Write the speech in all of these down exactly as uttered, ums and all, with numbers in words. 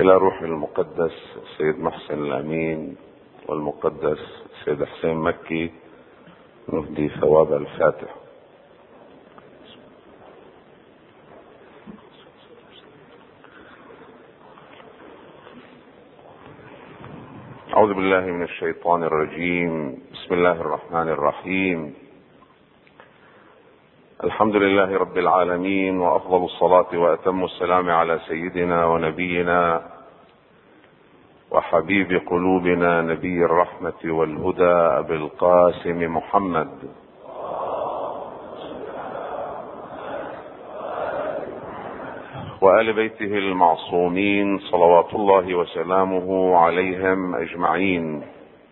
إلى روح المقدس سيد محسن الأمين والمقدس سيد حسين مكي نفدي ثواب الفاتح. أعوذ بالله من الشيطان الرجيم. بسم الله الرحمن الرحيم. الحمد لله رب العالمين، وأفضل الصلاة وأتم السلام على سيدنا ونبينا وحبيب قلوبنا نبي الرحمة والهدى أبي القاسم محمد وآل بيته المعصومين صلوات الله وسلامه عليهم أجمعين.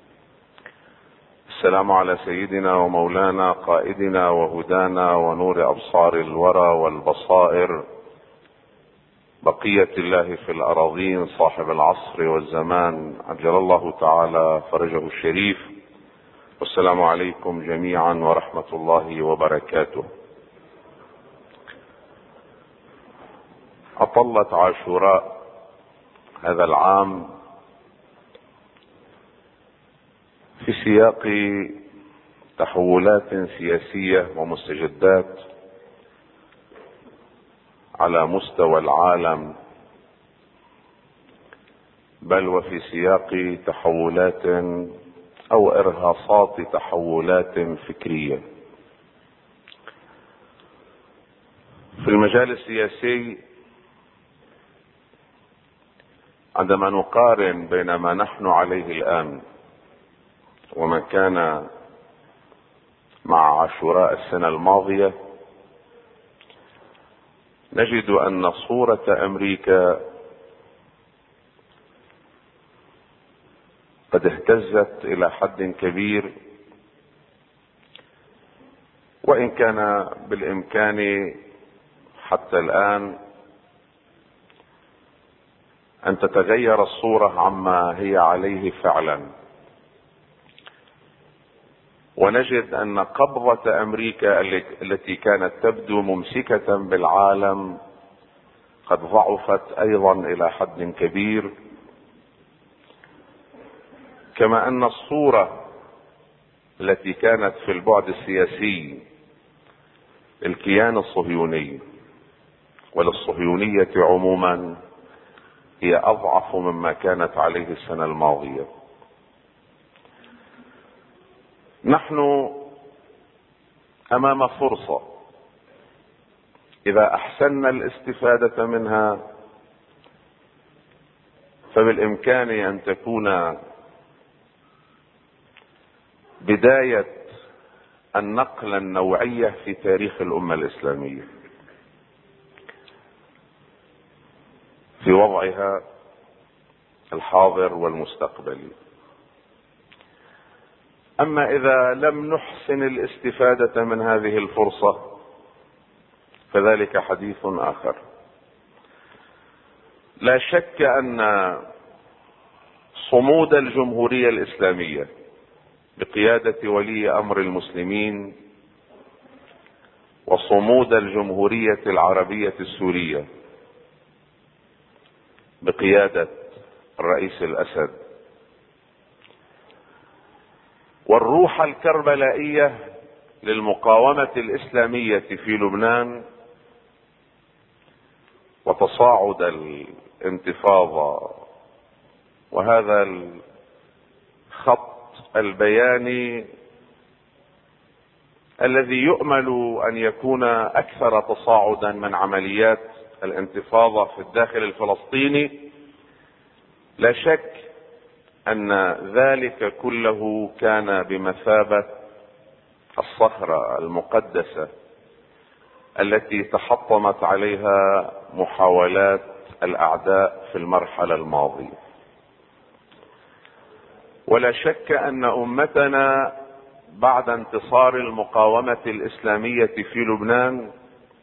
السلام على سيدنا ومولانا قائدنا وهدانا ونور أبصار الورى والبصائر بقية الله في الأراضين صاحب العصر والزمان عجل الله تعالى فرجه الشريف. والسلام عليكم جميعا ورحمة الله وبركاته. أطلت عاشوراء هذا العام في سياق تحولات سياسية ومستجدات على مستوى العالم، بل وفي سياق تحولات أو إرهاصات تحولات فكرية. في المجال السياسي عندما نقارن بين ما نحن عليه الآن وما كان مع عاشوراء السنة الماضية، نجد أن صورة أمريكا قد اهتزت إلى حد كبير، وإن كان بالإمكان حتى الآن أن تتغير الصورة عما هي عليه فعلا. ونجد أن قبضة أمريكا التي كانت تبدو ممسكة بالعالم قد ضعفت أيضا إلى حد كبير، كما أن الصورة التي كانت في البعد السياسي للكيان الصهيوني وللصهيونية عموما هي أضعف مما كانت عليه السنة الماضية. نحن أمام فرصة إذا أحسننا الاستفادة منها فبالإمكان أن تكون بداية النقلة النوعية في تاريخ الأمة الإسلامية في وضعها الحاضر والمستقبلي. أما إذا لم نحسن الاستفادة من هذه الفرصة فذلك حديث آخر. لا شك أن صمود الجمهورية الإسلامية بقيادة ولي أمر المسلمين وصمود الجمهورية العربية السورية بقيادة الرئيس الأسد والروح الكربلائية للمقاومة الإسلامية في لبنان وتصاعد الانتفاضة وهذا الخط البياني الذي يؤمل أن يكون أكثر تصاعدا من عمليات الانتفاضة في الداخل الفلسطيني، لا شك أن ذلك كله كان بمثابة الصخرة المقدسة التي تحطمت عليها محاولات الأعداء في المرحلة الماضية. ولا شك أن أمتنا بعد انتصار المقاومة الإسلامية في لبنان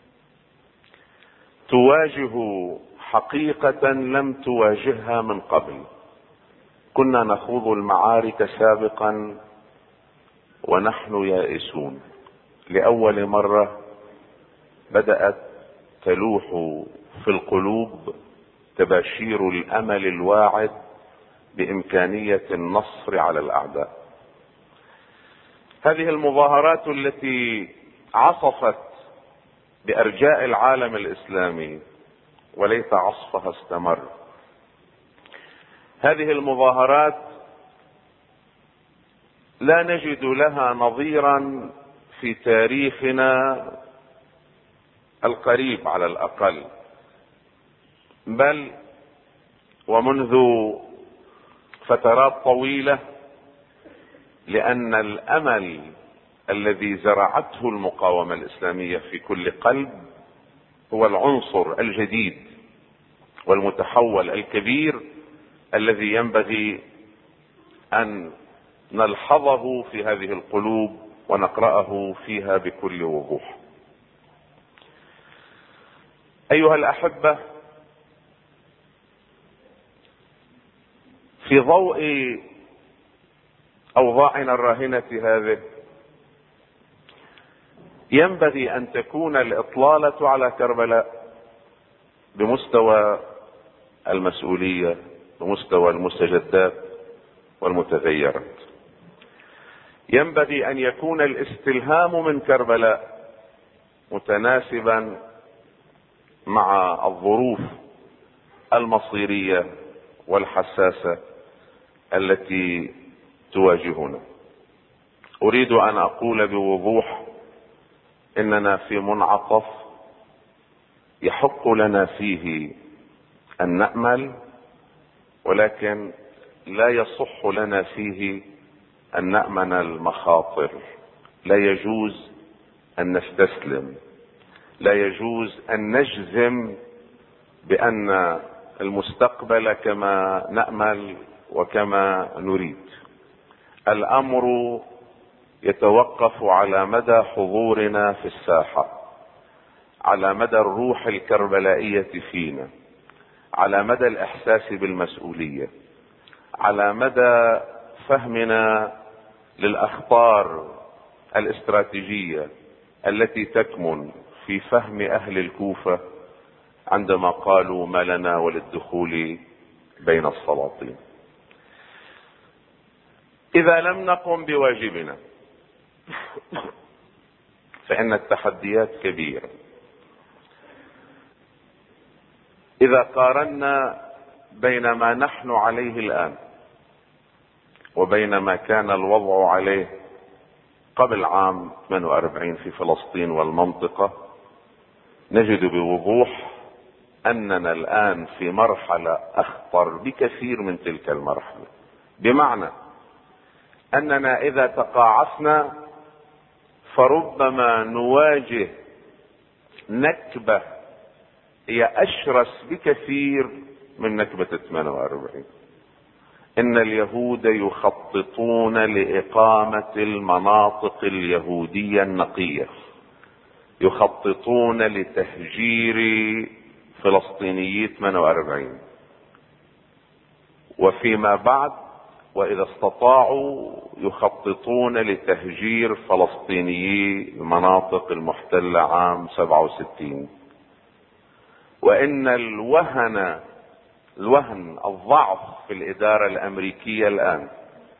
تواجه حقيقة لم تواجهها من قبل. كنا نخوض المعارك سابقا ونحن يائسون. لأول مرة بدأت تلوح في القلوب تباشير الامل الواعد بامكانية النصر على الاعداء. هذه المظاهرات التي عصفت بارجاء العالم الاسلامي وليت عصفها استمر، هذه المظاهرات لا نجد لها نظيرا في تاريخنا القريب على الاقل، بل ومنذ فترات طويلة، لان الامل الذي زرعته المقاومة الاسلامية في كل قلب هو العنصر الجديد والمتحول الكبير الذي ينبغي ان نلحظه في هذه القلوب ونقرأه فيها بكل وضوح. ايها الاحبة، في ضوء اوضاعنا الراهنة هذه ينبغي ان تكون الاطلالة على كربلاء بمستوى المسؤولية، بمستوى المستجدات والمتغيرات. ينبغي ان يكون الاستلهام من كربلاء متناسبا مع الظروف المصيرية والحساسة التي تواجهنا. اريد ان اقول بوضوح اننا في منعطف يحق لنا فيه ان نأمل، ولكن لا يصح لنا فيه ان نأمن المخاطر. لا يجوز ان نستسلم، لا يجوز ان نجزم بان المستقبل كما نأمل وكما نريد. الامر يتوقف على مدى حضورنا في الساحة، على مدى الروح الكربلائية فينا، على مدى الاحساس بالمسؤولية، على مدى فهمنا للاخطار الاستراتيجية التي تكمن في فهم اهل الكوفة عندما قالوا ما لنا وللدخول بين السلاطين. اذا لم نقم بواجبنا فان التحديات كبيرة. اذا قارنا بين ما نحن عليه الان وبين ما كان الوضع عليه قبل عام ثمانية وأربعين في فلسطين والمنطقة، نجد بوضوح اننا الان في مرحلة اخطر بكثير من تلك المرحلة، بمعنى اننا اذا تقاعسنا فربما نواجه نكبة هي اشرس بكثير من نكبة ثمانية وأربعين. ان اليهود يخططون لاقامة المناطق اليهودية النقية، يخططون لتهجير فلسطينيي ثمانية وأربعين، وفيما بعد واذا استطاعوا يخططون لتهجير فلسطينيي المناطق المحتلة عام سبعة وستين. وان الوهن الوهن الضعف في الادارة الامريكية الان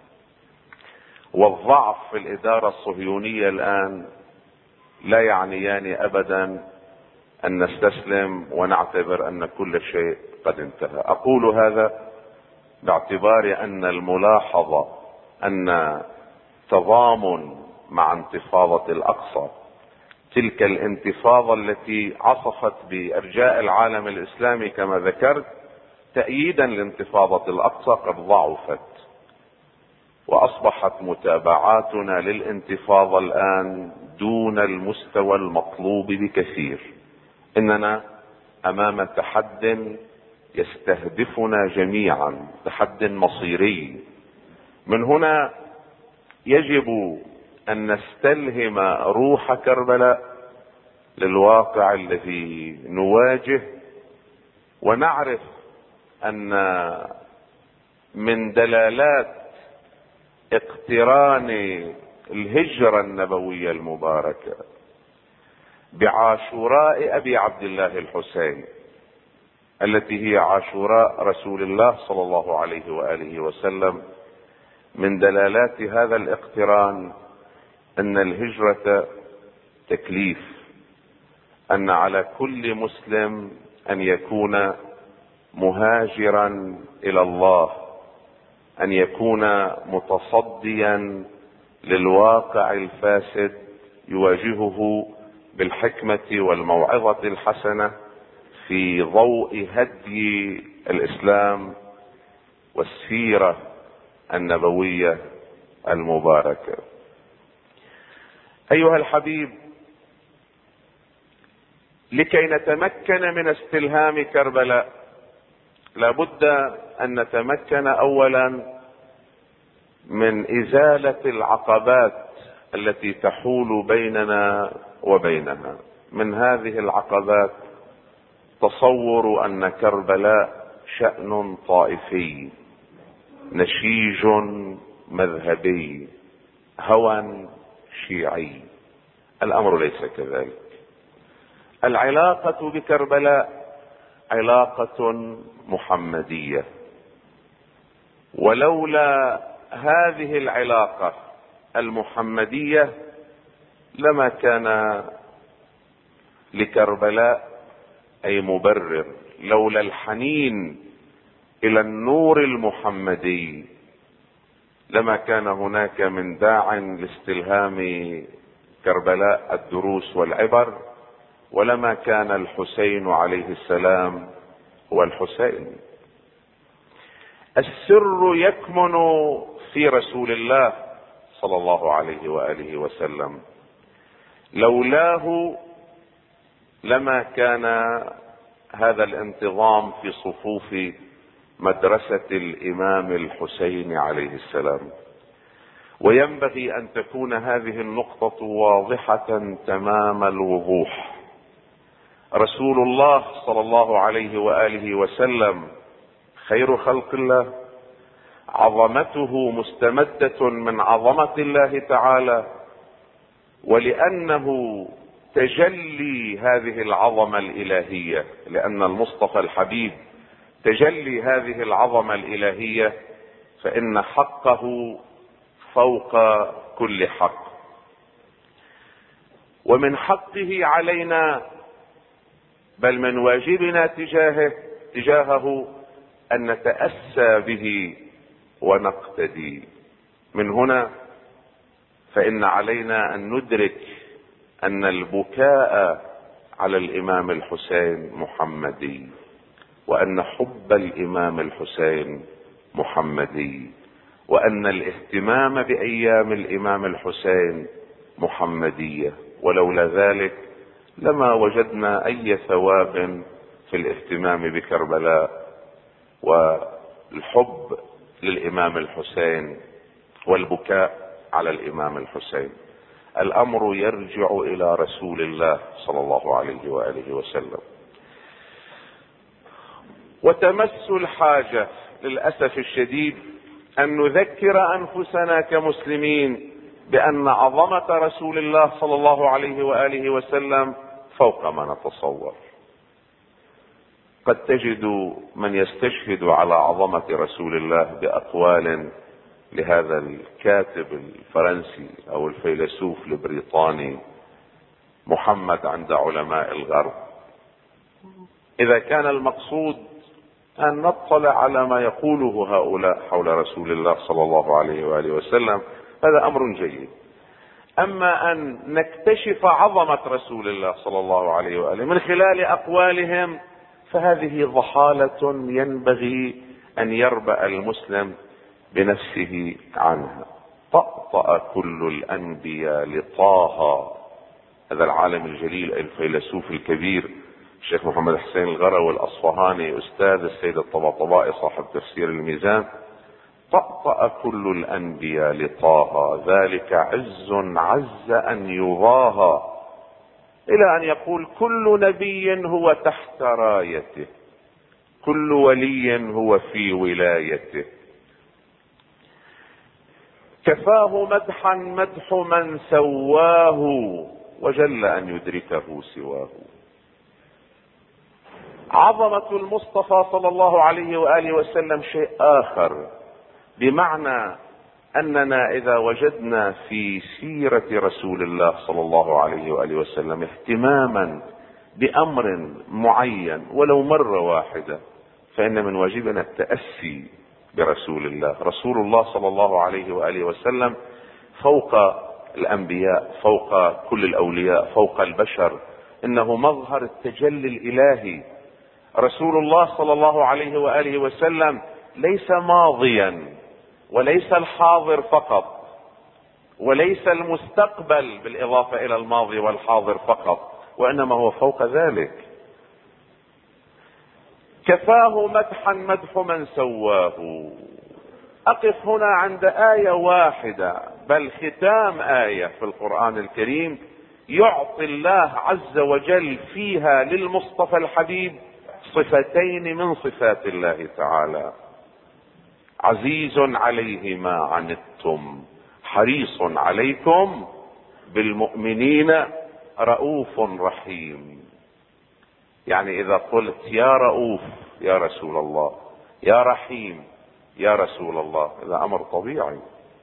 والضعف في الادارة الصهيونية الان لا يعنيان ابدا ان نستسلم ونعتبر ان كل شيء قد انتهى. اقول هذا باعتبار ان الملاحظة ان تضامن مع انتفاضة الاقصى، تلك الانتفاضة التي عصفت بارجاء العالم الاسلامي كما ذكرت تأييدا لانتفاضة الاقصى، قد ضعفت واصبحت متابعاتنا للانتفاضة الان دون المستوى المطلوب بكثير. اننا امام تحد يستهدفنا جميعا، تحد مصيري. من هنا يجب ان نستلهم روح كربلاء للواقع الذي نواجه، ونعرف ان من دلالات اقتران الهجرة النبوية المباركة بعاشوراء ابي عبد الله الحسين التي هي عاشوراء رسول الله صلى الله عليه وآله وسلم، من دلالات هذا الاقتران ان الهجرة تكليف، ان على كل مسلم ان يكون مهاجرا الى الله، ان يكون متصديا للواقع الفاسد يواجهه بالحكمة والموعظة الحسنة في ضوء هدي الاسلام والسيرة النبوية المباركة. ايها الحبيب، لكي نتمكن من استلهام كربلاء لابد ان نتمكن اولا من ازالة العقبات التي تحول بيننا وبينها. من هذه العقبات تصور ان كربلاء شأن طائفي، نشيج مذهبي، هوى شيعي. الامر ليس كذلك. العلاقة بكربلاء علاقة محمدية، ولولا هذه العلاقة المحمدية لما كان لكربلاء اي مبرر. لولا الحنين الى النور المحمدي لما كان هناك من داع لاستلهام كربلاء الدروس والعبر، ولما كان الحسين عليه السلام هو الحسين. السر يكمن في رسول الله صلى الله عليه وآله وسلم، لولاه لما كان هذا الانتظام في صفوف مدرسة الامام الحسين عليه السلام. وينبغي ان تكون هذه النقطة واضحة تمام الوضوح. رسول الله صلى الله عليه وآله وسلم خير خلق الله، عظمته مستمدة من عظمة الله تعالى، ولأنه تجلي هذه العظمة الإلهية، لأن المصطفى الحبيب تجلي هذه العظمة الإلهية، فإن حقه فوق كل حق. ومن حقه علينا، بل من واجبنا تجاهه تجاهه ان نتأسى به ونقتدي. من هنا فإن علينا ان ندرك ان البكاء على الامام الحسين محمدي، وان حب الامام الحسين محمدي، وان الاهتمام بايام الامام الحسين محمدية. ولولا ذلك لما وجدنا اي ثواب في الاهتمام بكربلاء والحب للامام الحسين والبكاء على الامام الحسين. الامر يرجع الى رسول الله صلى الله عليه وآله وسلم. وتمس الحاجة للأسف الشديد ان نذكر انفسنا كمسلمين بان عظمة رسول الله صلى الله عليه وآله وسلم فوق ما نتصور. قد تجد من يستشهد على عظمة رسول الله بأقوال لهذا الكاتب الفرنسي او الفيلسوف البريطاني محمد عند علماء الغرب. اذا كان المقصود ان نطلع على ما يقوله هؤلاء حول رسول الله صلى الله عليه وآله وسلم هذا امر جيد. اما ان نكتشف عظمة رسول الله صلى الله عليه وآله من خلال اقوالهم فهذه ضحالة ينبغي ان يربأ المسلم بنفسه عنها. طأطأ كل الانبياء لطه، هذا العالم الجليل الفيلسوف الكبير الشيخ محمد حسين الغروي الاصفهاني استاذ السيد الطباطبائي صاحب تفسير الميزان. طأطأ كل الانبياء لطه، ذلك عز عز ان يضاهى، الى ان يقول كل نبي هو تحت رايته، كل ولي هو في ولايته. كفاه مدحا مدح من سواه، وجل ان يدركه سواه. عظمة المصطفى صلى الله عليه وآله وسلم شيء آخر، بمعنى أننا إذا وجدنا في سيرة رسول الله صلى الله عليه وآله وسلم اهتماما بأمر معين ولو مرة واحدة، فإن من واجبنا التأسي برسول الله. رسول الله صلى الله عليه وآله وسلم فوق الأنبياء، فوق كل الأولياء، فوق البشر، إنه مظهر التجلي الإلهي. رسول الله صلى الله عليه وآله وسلم ليس ماضيا، وليس الحاضر فقط، وليس المستقبل بالإضافة إلى الماضي والحاضر فقط، وإنما هو فوق ذلك. كفاه مدحا مدح من سواه. أقف هنا عند آية واحدة، بل ختام آية في القرآن الكريم يعطي الله عز وجل فيها للمصطفى الحبيب صفتين من صفات الله تعالى: عزيز عليه ما عنتم حريص عليكم بالمؤمنين رؤوف رحيم. يعني إذا قلت يا رؤوف يا رسول الله، يا رحيم يا رسول الله، هذا أمر طبيعي.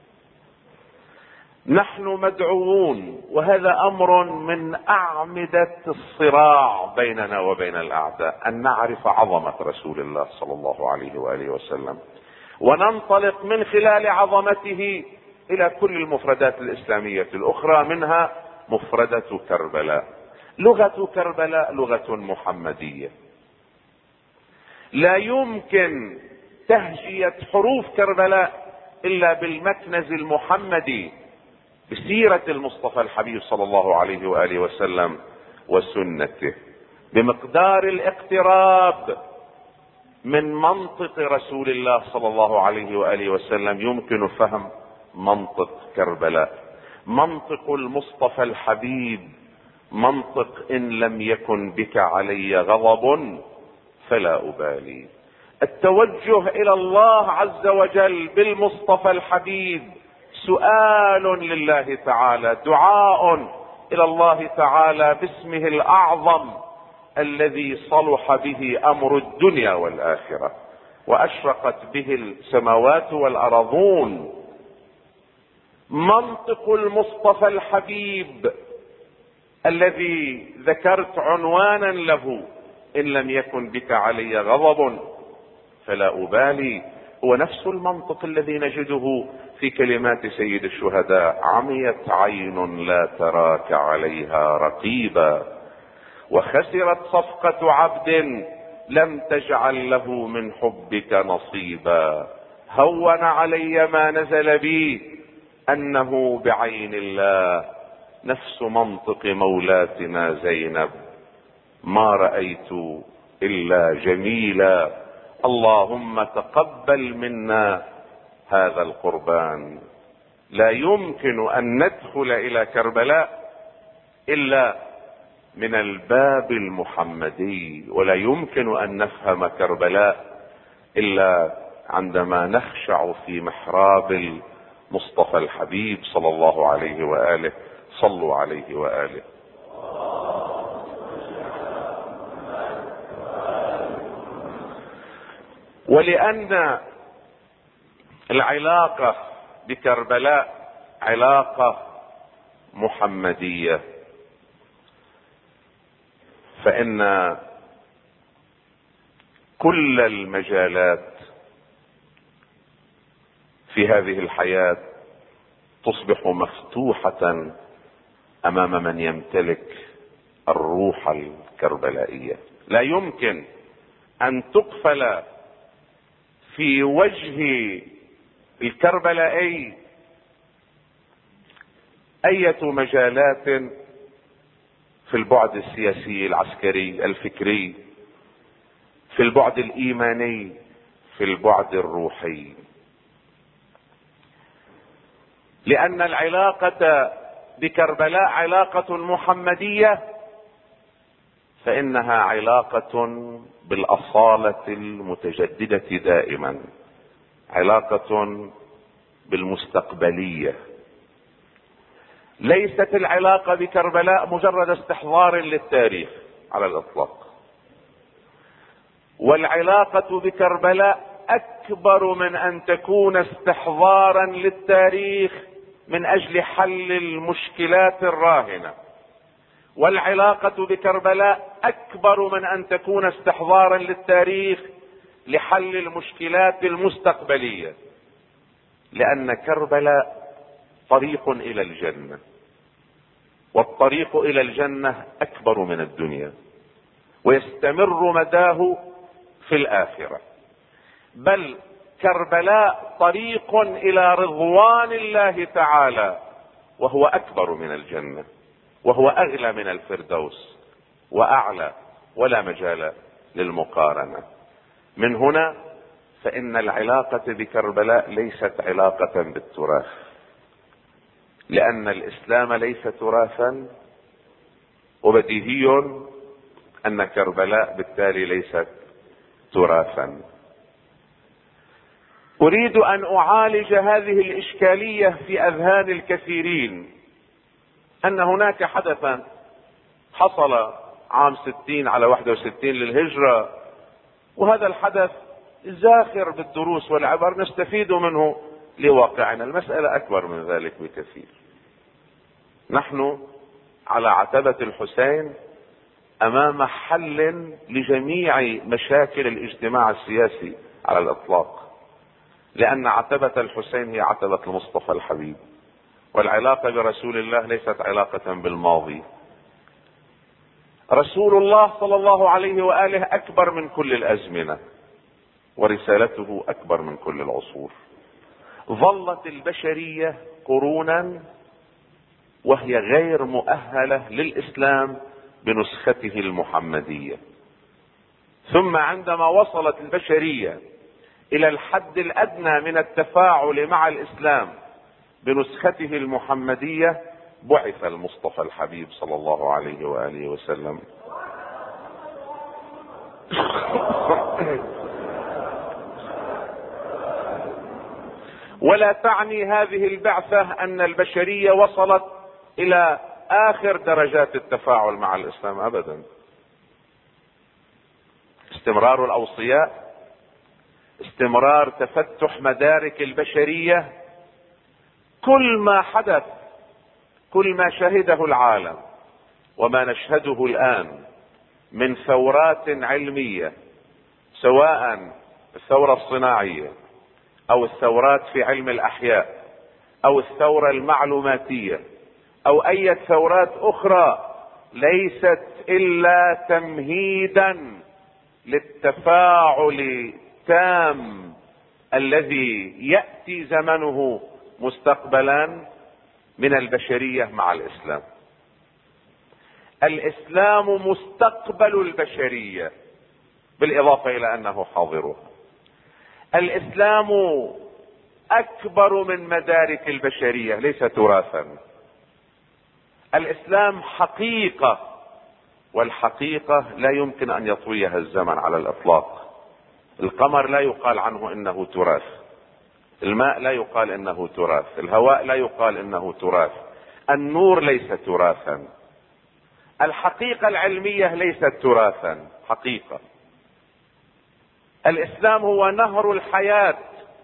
نحن مدعوون، وهذا أمر من أعمدة الصراع بيننا وبين الأعداء، أن نعرف عظمة رسول الله صلى الله عليه وآله وسلم، وننطلق من خلال عظمته إلى كل المفردات الإسلامية الأخرى، منها مفردة كربلاء. لغة كربلاء لغة محمدية، لا يمكن تهجية حروف كربلاء إلا بالمكنز المحمدي بسيرة المصطفى الحبيب صلى الله عليه وآله وسلم وسنته، بمقدار الاقتراب من منطق رسول الله صلى الله عليه وآله وسلم يمكن فهم منطق كربلاء. منطق المصطفى الحبيب منطق: إن لم يكن بك علي غضب فلا أبالي. التوجه إلى الله عز وجل بالمصطفى الحبيب سؤال لله تعالى، دعاء إلى الله تعالى باسمه الأعظم الذي صلح به أمر الدنيا والآخرة، وأشرقت به السماوات والأرضون. منطق المصطفى الحبيب الذي ذكرت عنوانا له: إن لم يكن بك علي غضب فلا أبالي، هو نفس المنطق الذي نجده في كلمات سيد الشهداء: عميت عين لا تراك عليها رقيبا، وخسرت صفقة عبد لم تجعل له من حبك نصيبا، هون علي ما نزل بي أنه بعين الله، نفس منطق مولاتنا زينب، ما رأيت إلا جميلا، اللهم تقبل منا هذا القربان. لا يمكن أن ندخل إلى كربلاء إلا من الباب المحمدي، ولا يمكن أن نفهم كربلاء إلا عندما نخشع في محراب المصطفى الحبيب صلى الله عليه وآله. صلوا عليه وآله. ولأن العلاقة بكربلاء علاقة محمدية، فإن كل المجالات في هذه الحياة تصبح مفتوحة أمام من يمتلك الروح الكربلائية. لا يمكن أن تقفل في وجه الكربلائي أية مجالات في البعد السياسي العسكري الفكري، في البعد الإيماني، في البعد الروحي، لأن العلاقة بكربلاء علاقة محمدية، فإنها علاقة بالأصالة المتجددة دائما، علاقة بالمستقبلية. ليست العلاقة بكربلاء مجرد استحضار للتاريخ على الإطلاق، والعلاقة بكربلاء اكبر من ان تكون استحضارا للتاريخ من اجل حل المشكلات الراهنة. والعلاقة بكربلاء اكبر من ان تكون استحضارا للتاريخ لحل المشكلات المستقبلية، لان كربلاء طريق الى الجنة، والطريق الى الجنة اكبر من الدنيا ويستمر مداه في الاخرة. بل كربلاء طريق الى رضوان الله تعالى، وهو اكبر من الجنة، وهو اغلى من الفردوس واعلى، ولا مجال للمقارنة. من هنا فان العلاقة بكربلاء ليست علاقة بالتراث، لان الاسلام ليس تراثا، وبديهي ان كربلاء بالتالي ليست تراثا. اريد ان اعالج هذه الاشكالية في اذهان الكثيرين، ان هناك حدثا حصل عام ستين على واحد وستين للهجرة، وهذا الحدث زاخر بالدروس والعبر نستفيد منه لواقعنا. المسألة اكبر من ذلك بكثير. نحن على عتبة الحسين امام حل لجميع مشاكل الاجتماع السياسي على الاطلاق، لان عتبة الحسين هي عتبة المصطفى الحبيب، والعلاقة برسول الله ليست علاقة بالماضي. رسول الله صلى الله عليه وآله اكبر من كل الازمنة، ورسالته اكبر من كل العصور. ظلت البشرية قرونا وهي غير مؤهلة للاسلام بنسخته المحمدية، ثم عندما وصلت البشرية الى الحد الادنى من التفاعل مع الاسلام بنسخته المحمدية، بعث المصطفى الحبيب صلى الله عليه وآله وسلم. ولا تعني هذه البعثة ان البشرية وصلت الى اخر درجات التفاعل مع الاسلام ابدا. استمرار الاوصياء، استمرار تفتح مدارك البشرية، كل ما حدث، كل ما شهده العالم وما نشهده الان من ثورات علمية، سواء الثورة الصناعية او الثورات في علم الاحياء او الثورة المعلوماتية او اي ثورات اخرى، ليست الا تمهيدا للتفاعل التام الذي يأتي زمنه مستقبلا من البشرية مع الاسلام. الاسلام مستقبل البشرية بالاضافة الى انه حاضرها. الاسلام اكبر من مدارك البشرية، ليس تراثا. الاسلام حقيقة، والحقيقة لا يمكن ان يطويها الزمن على الاطلاق. القمر لا يقال عنه انه تراث، الماء لا يقال انه تراث، الهواء لا يقال انه تراث، النور ليس تراثا. الحقيقة العلمية ليست تراثا، حقيقة. الاسلام هو نهر الحياة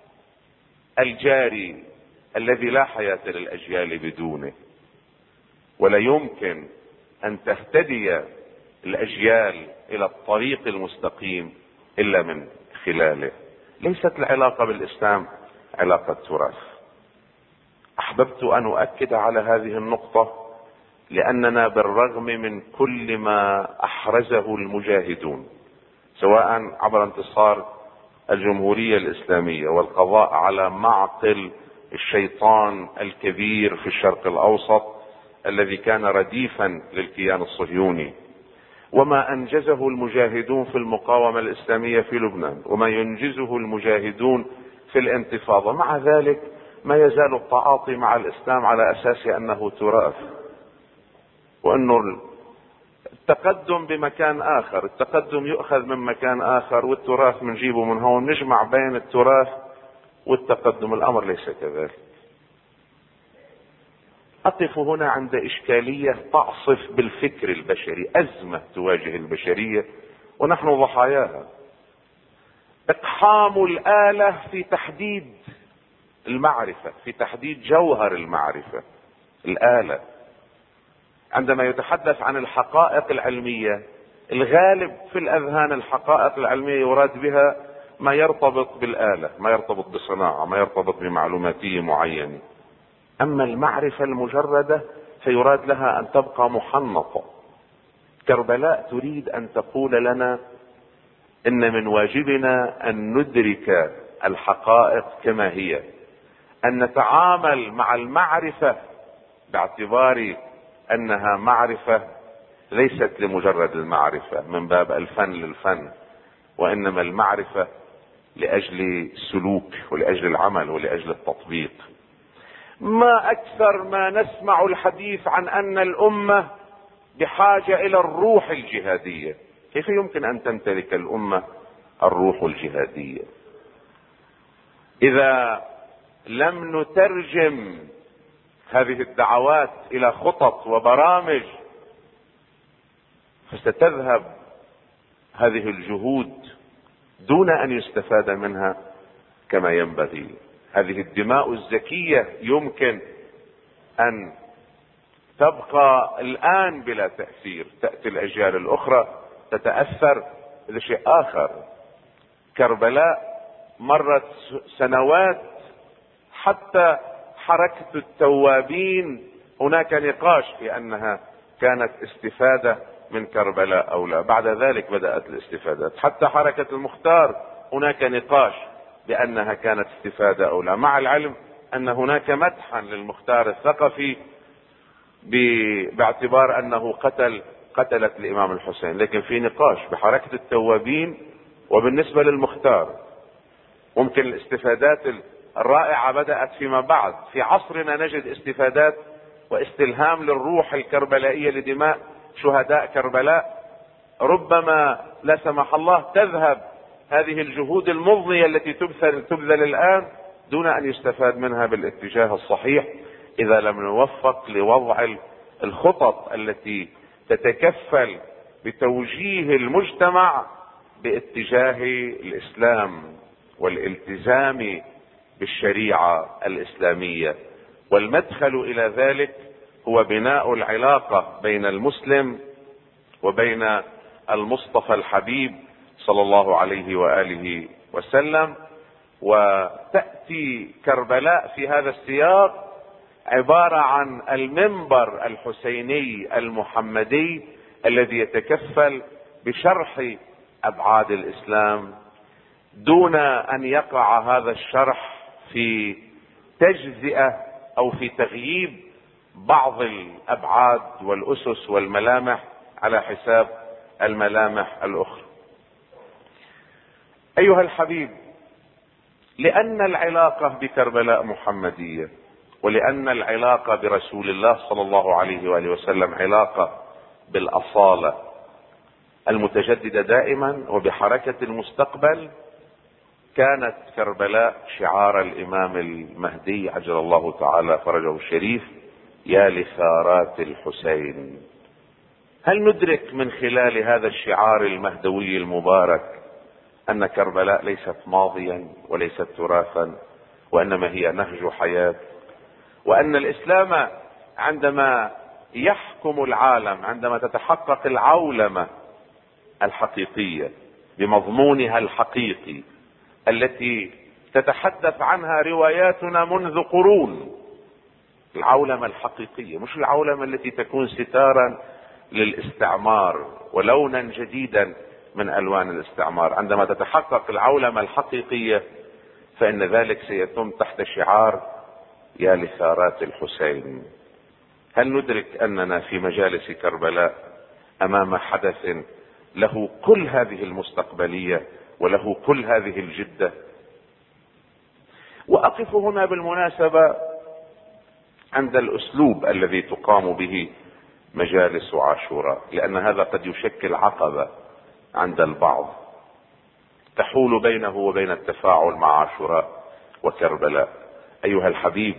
الجاري الذي لا حياة للاجيال بدونه، ولا يمكن ان تهتدي الاجيال الى الطريق المستقيم الا من خلاله. ليست العلاقة بالاسلام علاقة تراث. احببت ان اؤكد على هذه النقطة، لاننا بالرغم من كل ما احرزه المجاهدون سواء عبر انتصار الجمهورية الاسلامية والقضاء على معقل الشيطان الكبير في الشرق الاوسط الذي كان رديفا للكيان الصهيوني، وما انجزه المجاهدون في المقاومة الاسلامية في لبنان، وما ينجزه المجاهدون في الانتفاضة، مع ذلك ما يزال التعاطي مع الاسلام على اساس انه تراث، وانه التقدم بمكان اخر، التقدم يؤخذ من مكان اخر، والتراث منجيبه من هون، نجمع بين التراث والتقدم. الامر ليس كذلك. اقف هنا عند اشكالية تعصف بالفكر البشري، ازمة تواجه البشرية ونحن ضحاياها. اقتحام الآلة في تحديد المعرفة، في تحديد جوهر المعرفة. الآلة عندما يتحدث عن الحقائق العلمية، الغالب في الأذهان الحقائق العلمية يراد بها ما يرتبط بالآلة، ما يرتبط بصناعة، ما يرتبط بمعلوماتية معينة. أما المعرفة المجردة فيراد لها أن تبقى محنطة. كربلاء تريد أن تقول لنا إن من واجبنا أن ندرك الحقائق كما هي، أن نتعامل مع المعرفة باعتبار أنها معرفة ليست لمجرد المعرفة من باب الفن للفن، وإنما المعرفة لأجل السلوك ولأجل العمل ولأجل التطبيق. ما أكثر ما نسمع الحديث عن أن الأمة بحاجة إلى الروح الجهادية. كيف يمكن أن تمتلك الأمة الروح الجهادية إذا لم نترجم هذه الدعوات إلى خطط وبرامج؟ فستذهب هذه الجهود دون أن يستفاد منها كما ينبغي. هذه الدماء الزكية يمكن أن تبقى الآن بلا تأثير، تأتي الأجيال الأخرى تتأثر بشيء آخر. كربلاء مرت سنوات، حتى حركة التوابين هناك نقاش في أنها كانت استفادة من كربلاء أو لا. بعد ذلك بدأت الاستفادات. حتى حركة المختار هناك نقاش بأنها كانت استفادة أو لا، مع العلم أن هناك مدحا للمختار الثقفي باعتبار أنه قتل قتلت الإمام الحسين، لكن في نقاش بحركة التوابين وبالنسبة للمختار. ممكن الاستفادات الرائعة بدأت فيما بعد. في عصرنا نجد استفادات واستلهام للروح الكربلائية لدماء شهداء كربلاء. ربما لا سمح الله تذهب هذه الجهود المضنية التي تبذل, تبذل الآن دون أن يستفاد منها بالاتجاه الصحيح، إذا لم نوفق لوضع الخطط التي تتكفل بتوجيه المجتمع باتجاه الإسلام والالتزام بالشريعة الإسلامية. والمدخل إلى ذلك هو بناء العلاقة بين المسلم وبين المصطفى الحبيب صلى الله عليه وآله وسلم. وتأتي كربلاء في هذا السياق عبارة عن المنبر الحسيني المحمدي الذي يتكفل بشرح أبعاد الإسلام دون أن يقع هذا الشرح في تجزئة أو في تغييب بعض الأبعاد والأسس والملامح على حساب الملامح الأخرى. أيها الحبيب، لأن العلاقة بكربلاء محمدية، ولأن العلاقة برسول الله صلى الله عليه وآله وسلم علاقة بالأصالة المتجددة دائما وبحركة المستقبل، كانت كربلاء شعار الإمام المهدي عجل الله تعالى فرجه الشريف: يا لثارات الحسين. هل ندرك من خلال هذا الشعار المهدوي المبارك أن كربلاء ليست ماضيا وليست تراثا، وإنما هي نهج حياة، وأن الإسلام عندما يحكم العالم، عندما تتحقق العولمة الحقيقية بمضمونها الحقيقي التي تتحدث عنها رواياتنا منذ قرون، العولمة الحقيقية، مش العولمة التي تكون ستارا للاستعمار ولونا جديدا من ألوان الاستعمار. عندما تتحقق العولمة الحقيقية فإن ذلك سيتم تحت شعار يا لثارات الحسين. هل ندرك أننا في مجالس كربلاء أمام حدث له كل هذه المستقبلية وله كل هذه الجدة؟ وأقف هنا بالمناسبة عند الأسلوب الذي تقام به مجالس عاشوراء، لأن هذا قد يشكل عقبة عند البعض تحول بينه وبين التفاعل مع عاشوراء وكربلاء. أيها الحبيب،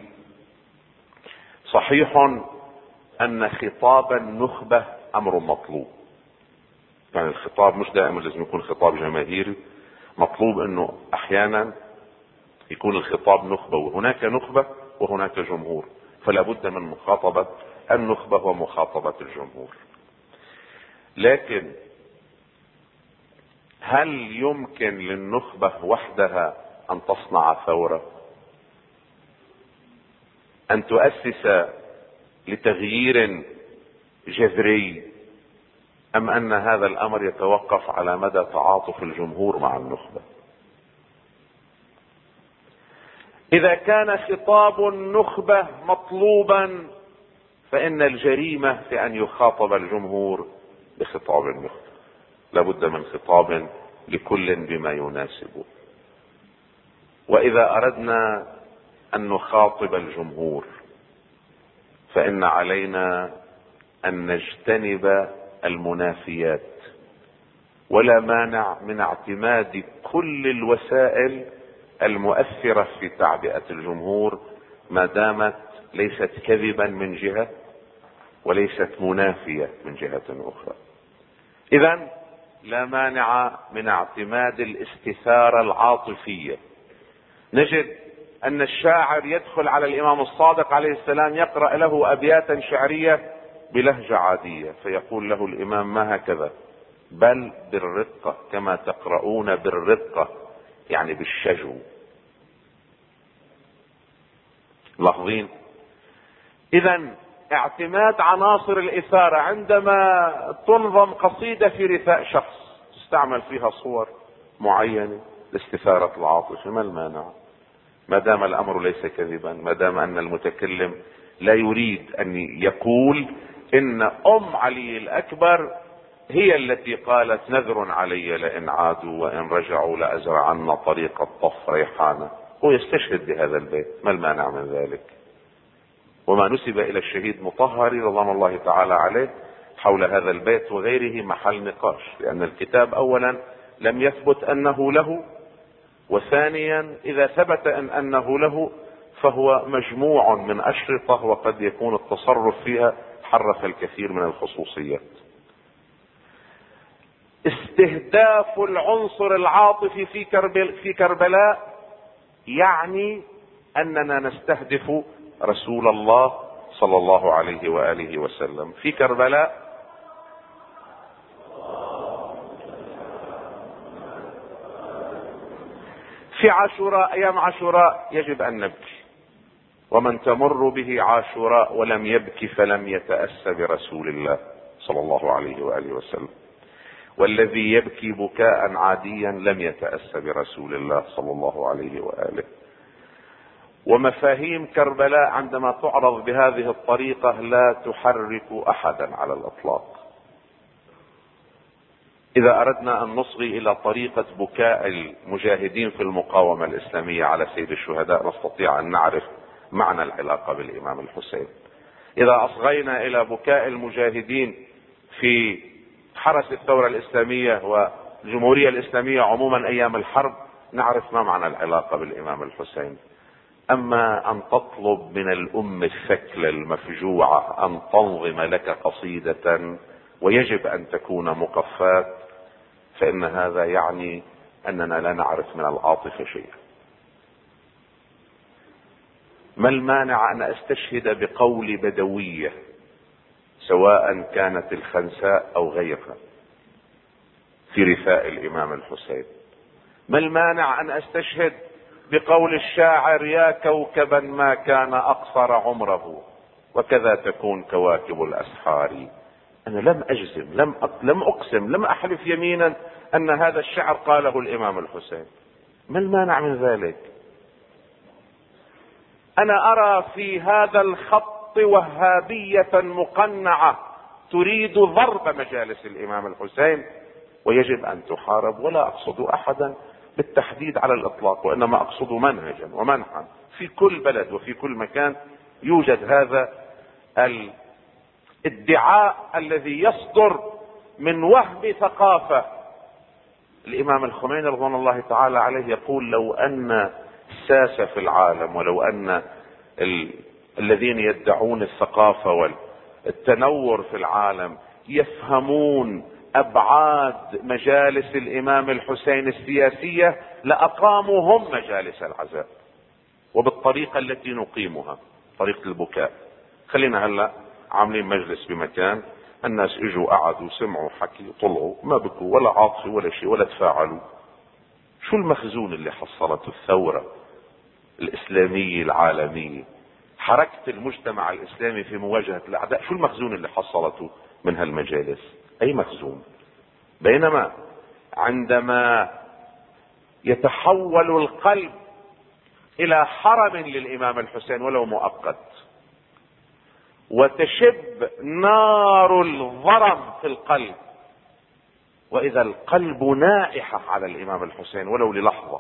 صحيح أن خطاب النخبة أمر مطلوب، يعني الخطاب مش دائما لازم يكون خطاب جماهيري، مطلوب انه احيانا يكون الخطاب نخبة، وهناك نخبة وهناك جمهور، فلا بد من مخاطبة النخبة ومخاطبة الجمهور. لكن هل يمكن للنخبة وحدها ان تصنع ثورة، ان تؤسس لتغيير جذري، ام ان هذا الامر يتوقف على مدى تعاطف الجمهور مع النخبة؟ اذا كان خطاب النخبة مطلوبا فان الجريمة في ان يخاطب الجمهور بخطاب النخبة. لابد من خطاب لكل بما يناسبه. واذا اردنا ان نخاطب الجمهور فان علينا ان نجتنب المنافيات، ولا مانع من اعتماد كل الوسائل المؤثرة في تعبئة الجمهور ما دامت ليست كذبا من جهة وليست منافية من جهة اخرى. اذن لا مانع من اعتماد الاستثارة العاطفية. نجد ان الشاعر يدخل على الامام الصادق عليه السلام يقرأ له ابياتا شعرية بلهجة عادية، فيقول له الامام ما هكذا، بل بالرقة كما تقرؤون بالرقة، يعني بالشجو. لاحظين؟ اذا اعتماد عناصر الاثارة عندما تنظم قصيدة في رثاء شخص تستعمل فيها صور معينة لاستثارة العاطفة، ما المانع؟ ما دام الامر ليس كذبا، ما دام ان المتكلم لا يريد ان يقول ان ام علي الاكبر هي التي قالت نذر علي لئن عادوا وان رجعوا لازرعن طريق الطف ريحانه، هو يستشهد بهذا البيت، ما المانع من ذلك؟ وما نسب الى الشهيد مطهري رضوان الله تعالى عليه حول هذا البيت وغيره محل نقاش، لان الكتاب اولا لم يثبت انه له، وثانيا اذا ثبت ان انه له فهو مجموع من اشرطة وقد يكون التصرف فيها حرف الكثير من الخصوصيات. استهداف العنصر العاطفي في كربل في كربلاء يعني اننا نستهدف رسول الله صلى الله عليه وآله وسلم. في كربلاء في عاشوراء، ايام عاشوراء يجب ان نبكي، ومن تمر به عاشوراء ولم يبكي فلم يتأسى برسول الله صلى الله عليه وآله وسلم، والذي يبكي بكاء عاديا لم يتأسى برسول الله صلى الله عليه وآله. ومفاهيم كربلاء عندما تعرض بهذه الطريقة لا تحرك احدا على الاطلاق. اذا اردنا ان نصغي الى طريقة بكاء المجاهدين في المقاومة الاسلامية على سيد الشهداء نستطيع ان نعرف معنى العلاقة بالامام الحسين. اذا اصغينا الى بكاء المجاهدين في حرس الثورة الاسلامية والجمهورية الاسلامية عموما ايام الحرب نعرف ما معنى العلاقة بالامام الحسين. اما ان تطلب من الام الثكلى المفجوعة ان تنظم لك قصيدة ويجب ان تكون مقفاة، فان هذا يعني اننا لا نعرف من العاطفة شيئا. ما المانع ان استشهد بقول بدوية سواء كانت الخنساء او غيرها في رثاء الامام الحسين؟ ما المانع ان استشهد بقول الشاعر يا كوكبا ما كان اقصر عمره وكذا تكون كواكب الاسحار؟ انا لم اجزم، لم لم اقسم، لم احلف يمينا ان هذا الشعر قاله الامام الحسين. ما المانع من ذلك؟ انا ارى في هذا الخط وهابية مقنعة تريد ضرب مجالس الامام الحسين، ويجب ان تحارب. ولا اقصد احدا بالتحديد على الاطلاق، وانما اقصد منهجا ومنحا. في كل بلد وفي كل مكان يوجد هذا الادعاء الذي يصدر من وهم ثقافة. الامام الخميني رضوان الله تعالى عليه يقول لو ان الساسة في العالم، ولو ان ال... الذين يدعون الثقافة والتنور في العالم يفهمون ابعاد مجالس الامام الحسين السياسية لاقاموا هم مجالس العزاء، وبالطريقة التي نقيمها طريقة البكاء. خلينا هلا عاملين مجلس بمكان، الناس اجوا قعدوا سمعوا حكي طلعوا، ما بكوا ولا عاطفوا ولا شيء ولا تفاعلوا. شو المخزون اللي حصلته الثورة الاسلامية العالمية، حركة المجتمع الاسلامي في مواجهة الاعداء؟ شو المخزون اللي حصلته من هالمجالس؟ اي مخزون؟ بينما عندما يتحول القلب الى حرم للامام الحسين ولو مؤقت، وتشب نار الظرم في القلب، واذا القلب نائحة على الامام الحسين ولو للحظة،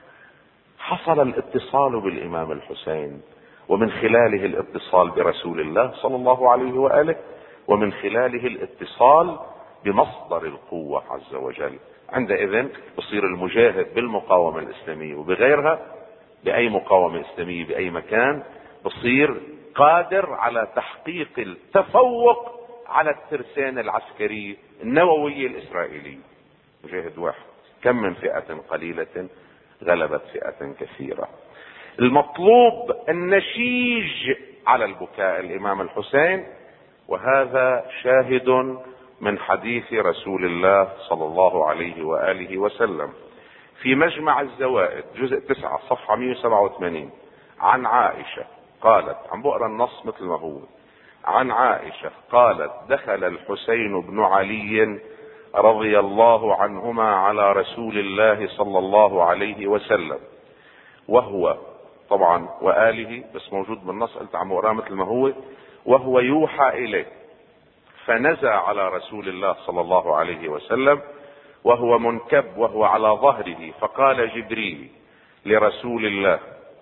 حصل الاتصال بالامام الحسين، ومن خلاله الاتصال برسول الله صلى الله عليه وآله، ومن خلاله الاتصال بمصدر القوة عز وجل. عندئذ يصير المجاهد بالمقاومة الاسلامية وبغيرها، باي مقاومة اسلامية باي مكان، بصير قادر على تحقيق التفوق على الترسانة العسكرية النووية الاسرائيلية. مجاهد واحد كم من فئة قليلة غلبت فئة كثيرة. المطلوب النشيج على البكاء الامام الحسين، وهذا شاهد من حديث رسول الله صلى الله عليه وآله وسلم في مجمع الزوائد جزء تسعة صفحة مئة وسبعة وثمانين عن عائشة قالت، عم بقرا النص مثل ما هو، عن عائشة قالت: دخل الحسين بن علي رضي الله عنهما على رسول الله صلى الله عليه وسلم وهو طبعا وآله، بس موجود بالنص قلت عم بقراه مثل ما هو، وهو يوحى إليه، فنزع على رسول الله صلى الله عليه وسلم وهو منكب وهو على ظهره، فقال جبريل لرسول الله: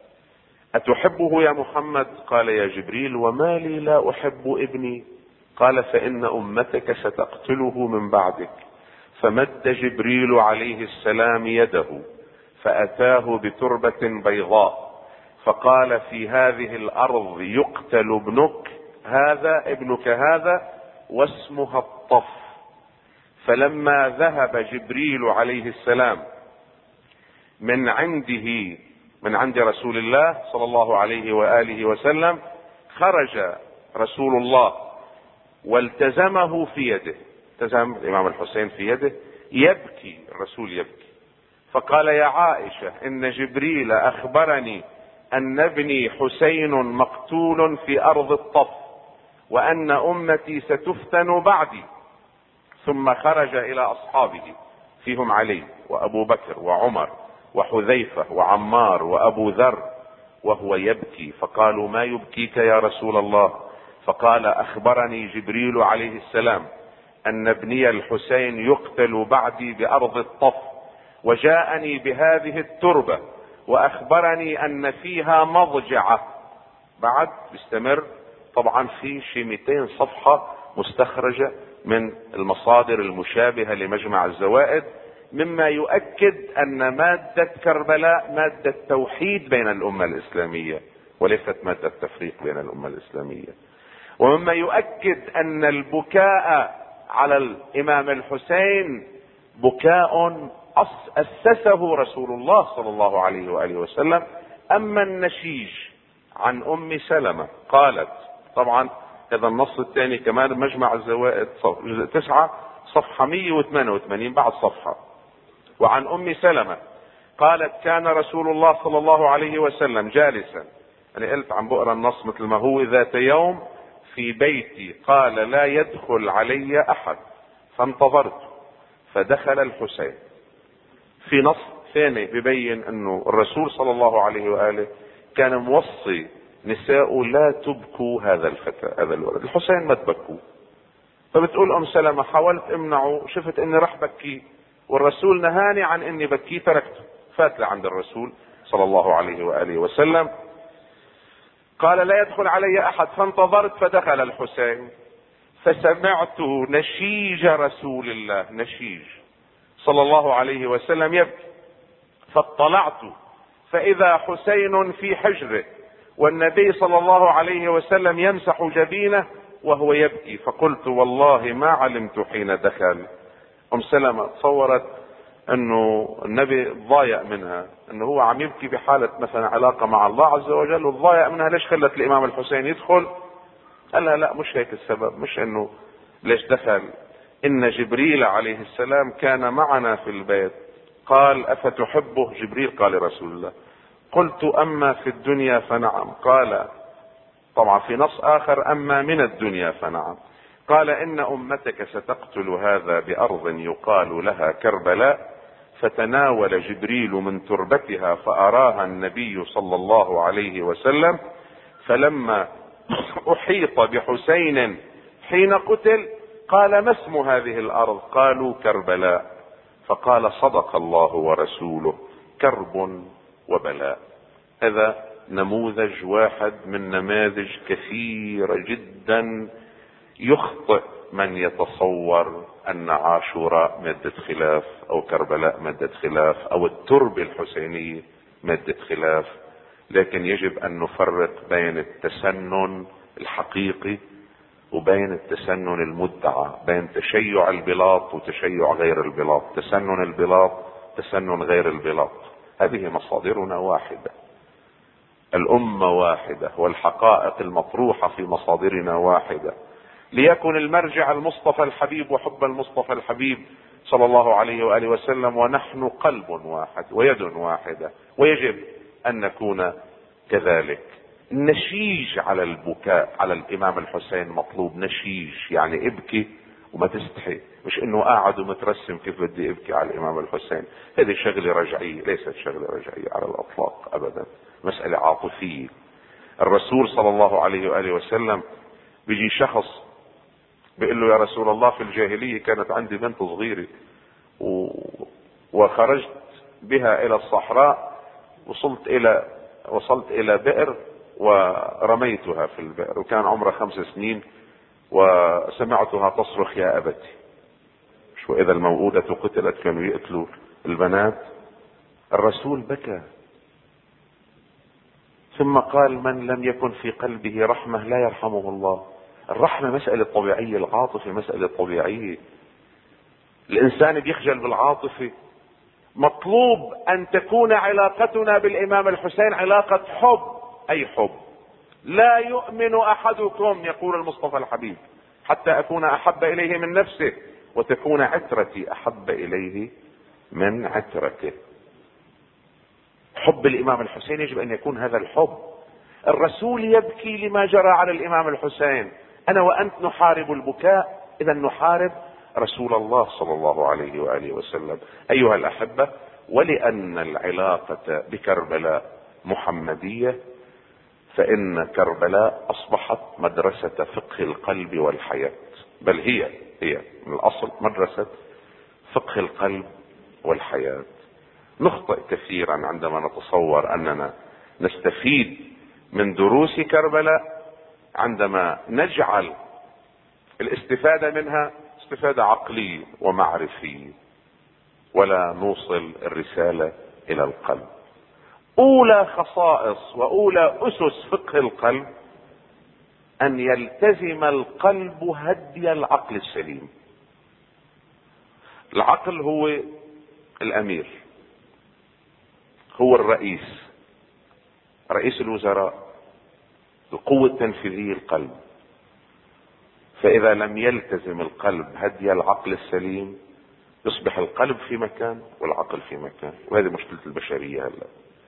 أتحبه يا محمد؟ قال: يا جبريل وما لي لا أحب ابني؟ قال: فإن أمتك ستقتله من بعدك. فمد جبريل عليه السلام يده فأتاه بتربة بيضاء، فقال: في هذه الأرض يقتل ابنك هذا ابنك هذا واسمها الطف. فلما ذهب جبريل عليه السلام من عنده من عند رسول الله صلى الله عليه وآله وسلم، خرج رسول الله والتزمه في يده، التزم الامام الحسين في يده، يبكي الرسول يبكي، فقال: يا عائشة ان جبريل اخبرني ان ابني حسين مقتول في ارض الطف، وان امتي ستفتن بعدي. ثم خرج الى اصحابه فيهم علي وابو بكر وعمر وحذيفة وعمار وابو ذر وهو يبكي، فقالوا: ما يبكيك يا رسول الله؟ فقال: اخبرني جبريل عليه السلام ان ابني الحسين يقتل بعدي بارض الطف، وجاءني بهذه التربة واخبرني ان فيها مضجعة. بعد بيستمر طبعا في شي مئتين صفحة مستخرجة من المصادر المشابهة لمجمع الزوائد، مما يؤكد ان مادة كربلاء مادة توحيد بين الامة الاسلامية وليست مادة تفريق بين الامة الاسلامية، ومما يؤكد ان البكاء على الامام الحسين بكاء اسسه رسول الله صلى الله عليه وآله وسلم. اما النشيج عن ام سلمة قالت، طبعا هذا النص الثاني كمان مجمع الزوائد جزء تسعة صفحة مئة وثمانية وثمانين بعد صفحة، وعن ام سلمة قالت: كان رسول الله صلى الله عليه وسلم جالسا، انا قلت عم بقرا النص مثل ما هو، ذات يوم في بيتي قال: لا يدخل علي احد، فانتظرت فدخل الحسين. في نص ثاني ببين انه الرسول صلى الله عليه وآله كان موصي نساء: لا تبكوا هذا الفتى هذا الولد الحسين، ما تبكوا. فبتقول ام سلمة: حاولت امنعه، شفت اني رح بكي والرسول نهاني عن اني بكي، تركته. فات لعند الرسول صلى الله عليه وآله وسلم، قال: لا يدخل علي احد، فانتظرت فدخل الحسين، فسمعت نشيج رسول الله، نشيج صلى الله عليه وسلم يبكي، فاطلعت فاذا حسين في حجره والنبي صلى الله عليه وسلم يمسح جبينه وهو يبكي، فقلت: والله ما علمت حين دخل ام سلمة تصورت انه النبي ضايق منها، انه هو عم يبكي بحالة مثلا علاقة مع الله عز وجل وضايق منها، ليش خلت الامام الحسين يدخل؟ قال لها لا، مش هيك السبب، مش انه ليش دخل، ان جبريل عليه السلام كان معنا في البيت، قال افتحبه؟ جبريل قال رسول الله. قلت اما في الدنيا فنعم. قال طبعا في نص اخر اما من الدنيا فنعم. قال ان امتك ستقتل هذا بارض يقال لها كربلاء، فتناول جبريل من تربتها فاراها النبي صلى الله عليه وسلم، فلما احيط بحسين حين قتل قال ما اسم هذه الارض؟ قالوا كربلاء. فقال صدق الله ورسوله، كرب وبلاء. هذا نموذج واحد من نماذج كثيرة جدا يخطئ من يتصور ان عاشوراء مادة خلاف او كربلاء مادة خلاف او التربة الحسينية مادة خلاف. لكن يجب ان نفرق بين التسنن الحقيقي وبين التسنن المدعى، بين تشيع البلاط وتشيع غير البلاط، تسنن البلاط تسنن غير البلاط. هذه مصادرنا واحدة، الأمة واحدة، والحقائق المطروحة في مصادرنا واحدة. ليكن المرجع المصطفى الحبيب وحب المصطفى الحبيب صلى الله عليه وآله وسلم، ونحن قلب واحد ويد واحدة، ويجب أن نكون كذلك. نشيج على البكاء على الإمام الحسين مطلوب، نشيج يعني ابكي وما تستحي، مش انه قاعد ومترسم كيف بدي ابكي على الإمام الحسين. هذه شغلة رجعية، ليست شغلة رجعية على الأطلاق أبدا، مسألة عاطفية. الرسول صلى الله عليه وآله وسلم بيجي شخص بيقول له يا رسول الله في الجاهلية كانت عندي بنت صغيرة و... وخرجت بها إلى الصحراء، وصلت إلى وصلت إلى بئر ورميتها في البئر، وكان عمرها خمس سنين، وسمعتها تصرخ يا أبتي. شو إذا الموؤودة قتلت كانوا يقتلوا البنات؟ الرسول بكى، ثم قال من لم يكن في قلبه رحمة لا يرحمه الله. الرحمة مسألة طبيعية، العاطفة مسألة طبيعية، الإنسان بيخجل بالعاطفة. مطلوب أن تكون علاقتنا بالإمام الحسين علاقة حب، أي حب. لا يؤمن أحدكم يقول المصطفى الحبيب حتى أكون أحب إليه من نفسه، وتكون عترتي أحب إليه من عترته. حب الإمام الحسين يجب أن يكون هذا الحب. الرسول يبكي لما جرى على الإمام الحسين، أنا وأنت نحارب البكاء، إذا نحارب رسول الله صلى الله عليه وآله وسلم. أيها الأحبة، ولأن العلاقة بكربلاء محمدية، فإن كربلاء أصبحت مدرسة فقه القلب والحياة، بل هي هي من الأصل مدرسة فقه القلب والحياة. نخطئ كثيرا عندما نتصور أننا نستفيد من دروس كربلاء، عندما نجعل الاستفادة منها استفادة عقلية ومعرفية، ولا نوصل الرسالة إلى القلب. أولى خصائص وأولى أسس فقه القلب أن يلتزم القلب هدي العقل السليم. العقل هو الأمير، هو الرئيس، رئيس الوزراء، القوة التنفيذية القلب. فإذا لم يلتزم القلب هدي العقل السليم يصبح القلب في مكان والعقل في مكان، وهذه مشكلة البشرية. هلا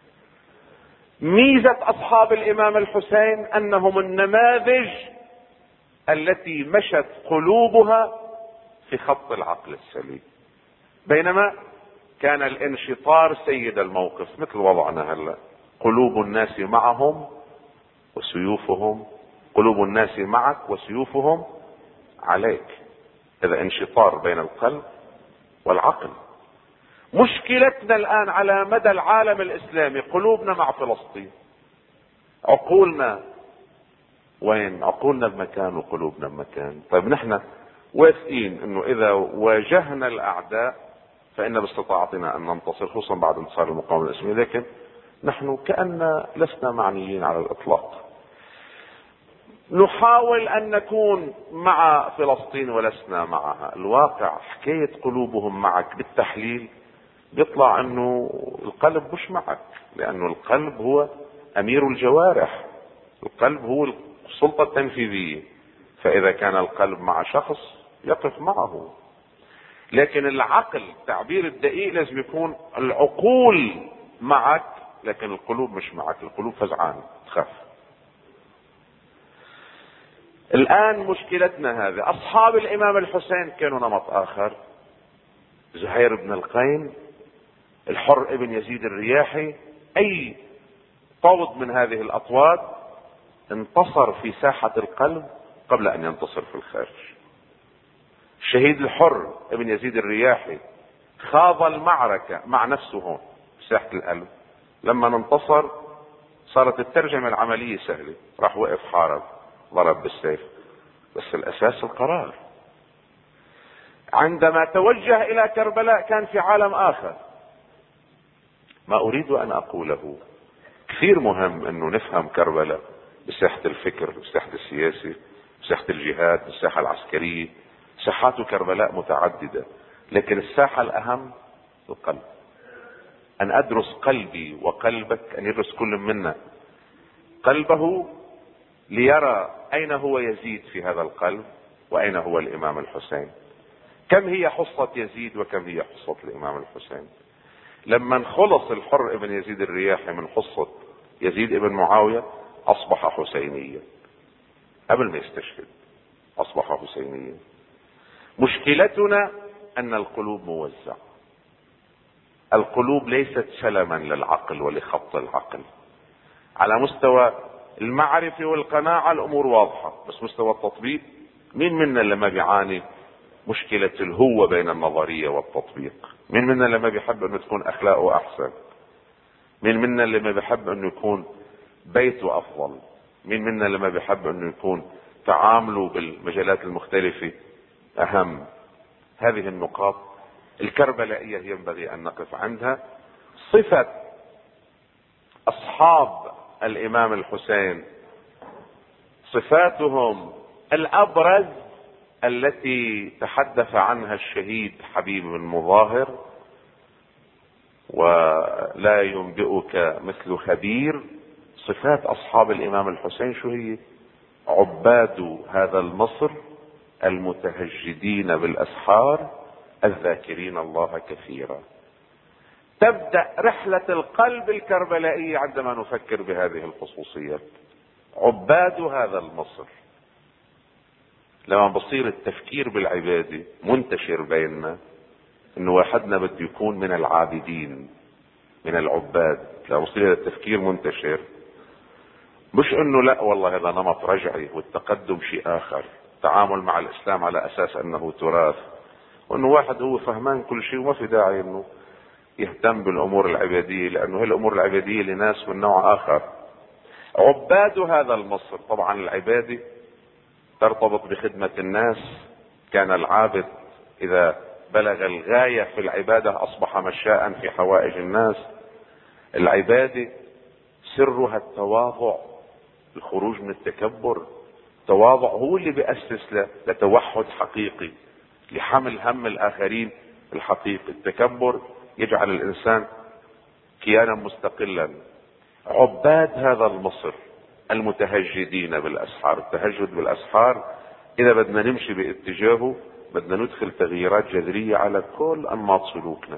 ميزة أصحاب الإمام الحسين أنهم النماذج التي مشت قلوبها في خط العقل السليم، بينما كان الانشطار سيد الموقف مثل وضعنا هلا. قلوب الناس معهم وسيوفهم، قلوب الناس معك وسيوفهم عليك. هذا انشطار بين القلب والعقل. مشكلتنا الآن على مدى العالم الإسلامي قلوبنا مع فلسطين، عقولنا وين؟ عقولنا بمكان وقلوبنا بمكان. طيب نحن واثقين انه اذا واجهنا الاعداء فان باستطاعتنا ان ننتصر، خصوصا بعد انتصار المقاومة الاسلامية، لكن نحن كأن لسنا معنيين على الاطلاق. نحاول ان نكون مع فلسطين ولسنا معها. الواقع حكاية قلوبهم معك بالتحليل بيطلع انه القلب مش معك، لانه القلب هو امير الجوارح، القلب هو السلطة التنفيذية، فاذا كان القلب مع شخص يقف معه. لكن العقل التعبير الدقيق لازم يكون العقول معك، لكن القلوب مش معك، القلوب فزعان تخاف. الان مشكلتنا هذه. اصحاب الامام الحسين كانوا نمط اخر. زهير بن القين، الحر ابن يزيد الرياحي، اي طود من هذه الاطواد انتصر في ساحة القلب قبل ان ينتصر في الخارج. الشهيد الحر ابن يزيد الرياحي خاض المعركة مع نفسه هون في ساحة القلب، لما انتصر صارت الترجمة العملية سهلة، راح وقف حارب ضرب بالسيف، بس الاساس القرار. عندما توجه الى كربلاء كان في عالم اخر. ما اريد ان اقوله كثير مهم انه نفهم كربلاء بساحة الفكر، بساحة السياسي، بساحة الجهاد، بالساحة العسكرية. ساحات كربلاء متعددة، لكن الساحة الاهم القلب. ان ادرس قلبي وقلبك، ان يدرس كل منا قلبه ليرى اين هو يزيد في هذا القلب واين هو الامام الحسين. كم هي حصة يزيد وكم هي حصة الامام الحسين. لما انخلص الحر ابن يزيد الرياحي من حصة يزيد ابن معاوية اصبح حسينيا، قبل ما يستشهد اصبح حسينيا. مشكلتنا ان القلوب موزعة. القلوب ليست سلما للعقل ولخط العقل. على مستوى المعرفة والقناعة الامور واضحة، بس مستوى التطبيق مين منا اللي ما بيعاني مشكلة الهوة بين النظرية والتطبيق؟ مين منا اللي ما بيحب انه تكون اخلاقه احسن؟ مين منا اللي ما بيحب انه يكون بيته افضل؟ مين منا اللي ما بيحب انه يكون تعامله بالمجالات المختلفة اهم؟ هذه النقاط الكربلائية ينبغي ان نقف عندها. صفة اصحاب الامام الحسين، صفاتهم الابرز التي تحدث عنها الشهيد حبيب بن مظاهر: ولا ينبئك مثل خبير. صفات اصحاب الامام الحسين شو هي؟ عباد هذا المصر، المتهجدين بالاسحار، الذاكرين الله كثيرا. تبدأ رحلة القلب الكربلائية عندما نفكر بهذه الخصوصيات. عباد هذا المصر. لما بصير التفكير بالعبادة منتشر بيننا، انه واحدنا بده يكون من العابدين من العباد، لما بصير التفكير منتشر، مش انه لا والله هذا نمط رجعي والتقدم شيء اخر، تعامل مع الاسلام على اساس انه تراث، وانه واحد هو فهمان كل شيء وما في داعي انه يهتم بالامور العبادية، لانه هي الامور العبادية لناس من نوع اخر. عباد هذا المصر. طبعا العبادة ترتبط بخدمة الناس. كان العابد اذا بلغ الغاية في العبادة اصبح مشاء في حوائج الناس. العبادة سرها التواضع، الخروج من التكبر. التواضع هو اللي بيأسس لتوحد حقيقي، لحمل هم الاخرين الحقيقي. التكبر يجعل الانسان كيانا مستقلا. عباد هذا المصر، المتهجدين بالاسحار. التهجد بالاسحار اذا بدنا نمشي باتجاهه بدنا ندخل تغييرات جذرية على كل انماط سلوكنا.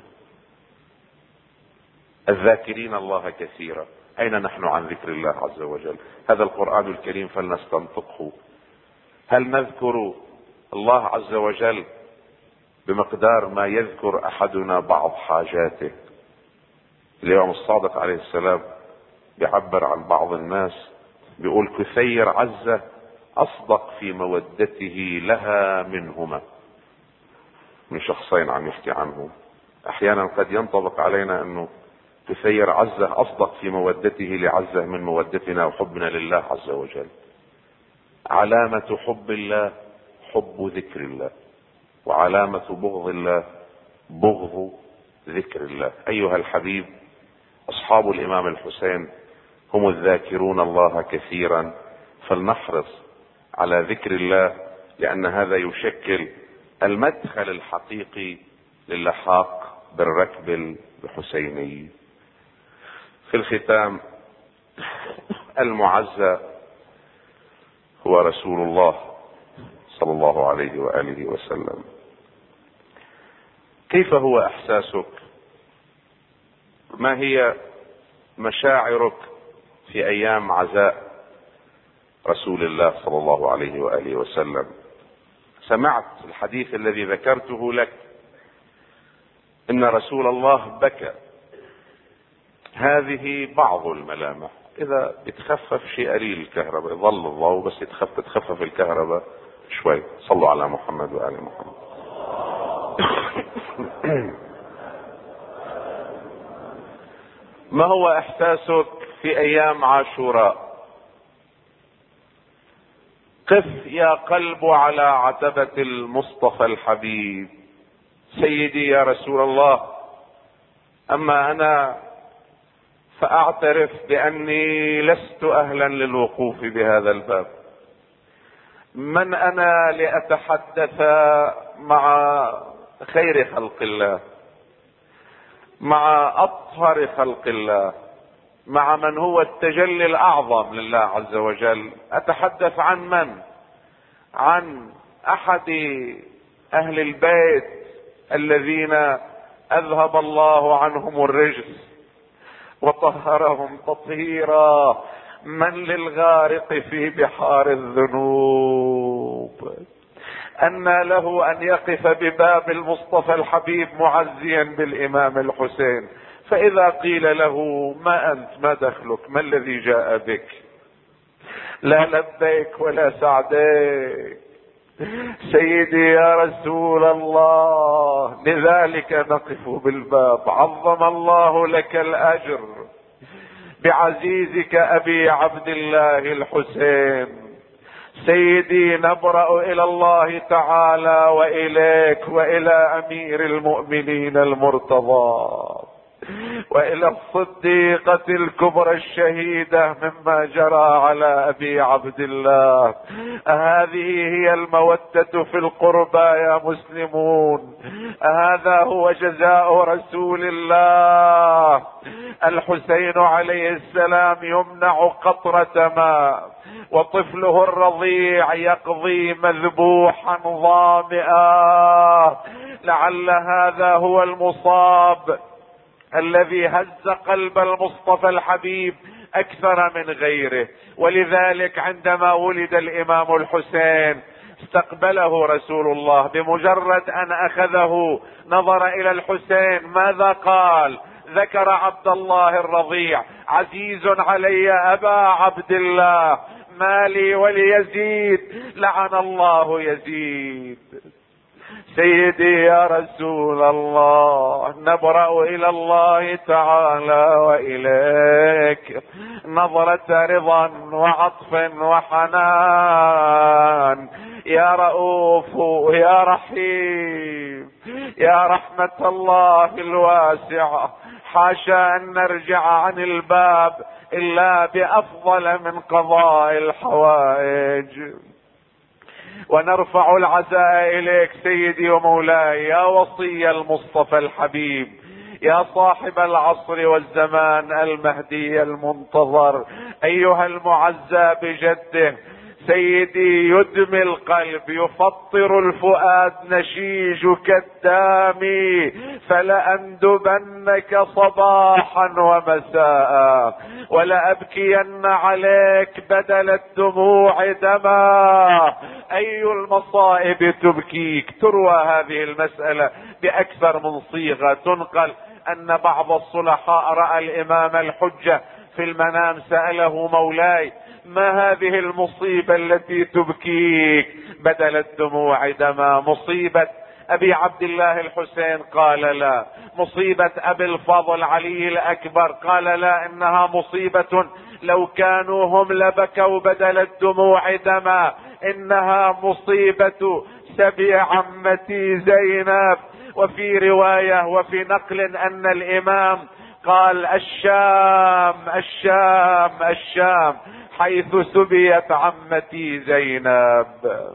الذاكرين الله كثيرا. اين نحن عن ذكر الله عز وجل؟ هذا القرآن الكريم فلنستنطقه. هل نذكر الله عز وجل بمقدار ما يذكر احدنا بعض حاجاته؟ اليوم الصادق عليه السلام بيعبر عن بعض الناس، بيقول: كثير عزة اصدق في مودته لها منهما. من شخصين عم يحكي عنه. احيانا قد ينطبق علينا انه كثير عزة اصدق في مودته لعزة من مودتنا وحبنا لله عز وجل. علامة حب الله حب ذكر الله، وعلامة بغض الله بغض ذكر الله. ايها الحبيب، اصحاب الامام الحسين هم الذاكرون الله كثيرا، فلنحرص على ذكر الله، لأن هذا يشكل المدخل الحقيقي للحاق بالركب الحسيني. في الختام، المعزى هو رسول الله صلى الله عليه وآله وسلم. كيف هو احساسك؟ ما هي مشاعرك في ايام عزاء رسول الله صلى الله عليه وآله وسلم؟ سمعت الحديث الذي ذكرته لك، ان رسول الله بكى. هذه بعض الملامح. اذا بتخفف شيء قليل الكهرباء، يظل الضوء بس يتخفف تخفف الكهرباء شوي. صلوا على محمد وآل محمد. ما هو احساسك في ايام عاشوراء؟ قف يا قلب على عتبة المصطفى الحبيب. سيدي يا رسول الله، اما انا فاعترف باني لست اهلا للوقوف بهذا الباب. من انا لاتحدث مع خير خلق الله، مع اطهر خلق الله، مع من هو التجلي الاعظم لله عز وجل؟ اتحدث عن من؟ عن احد اهل البيت الذين اذهب الله عنهم الرجس وطهرهم تطهيرا. من للغارق في بحار الذنوب أن له أن يقف بباب المصطفى الحبيب معزيا بالإمام الحسين، فإذا قيل له ما أنت، ما دخلك، ما الذي جاء بك؟ لا لبيك ولا سعديك. سيدي يا رسول الله، لذلك نقف بالباب. عظم الله لك الأجر بعزيزك أبي عبد الله الحسين. سيدي، نبرأ إلى الله تعالى وإليك وإلى أمير المؤمنين المرتضى وإلى الصديقة الكبرى الشهيدة مما جرى على أبي عبد الله. هذه هي المودة في القربى يا مسلمون. هذا هو جزاء رسول الله. الحسين عليه السلام يمنع قطرة ماء، وطفله الرضيع يقضي مذبوحا ظامئا. لعل هذا هو المصاب الذي هز قلب المصطفى الحبيب اكثر من غيره. ولذلك عندما ولد الامام الحسين استقبله رسول الله، بمجرد ان اخذه نظر الى الحسين، ماذا قال؟ ذكر عبد الله الرضيع: عزيز علي ابا عبد الله، مالي وليزيد، لعن الله يزيد. سيدي يا رسول الله، نبرأ الى الله تعالى واليك نظرة رضا وعطف وحنان. يا رؤوف يا رحيم يا رحمة الله الواسعة، حاشا ان نرجع عن الباب الا بافضل من قضاء الحوائج. ونرفع العزاء اليك سيدي ومولاي يا وصي المصطفى الحبيب، يا صاحب العصر والزمان المهدي المنتظر، ايها المعزى بجده. سيدي، يدمي القلب يفطر الفؤاد نشيجك الدامي، فلأندبنك صباحا ومساء، ولأبكين عليك بدل الدموع دما. اي المصائب تبكيك؟ تروى هذه المسألة باكثر من صيغة. تنقل ان بعض الصلحاء رأى الامام الحجة في المنام، سأله: مولاي، ما هذه المصيبة التي تبكيك بدل الدموع دما؟ مصيبة ابي عبد الله الحسين؟ قال لا. مصيبة ابي الفضل علي الاكبر؟ قال لا، انها مصيبة لو كانوا هم لبكوا بدل الدموع دما، انها مصيبة سبي عمتي زينب. وفي رواية وفي نقل ان الامام قال الشام الشام الشام حيث سبيت عمتي زينب،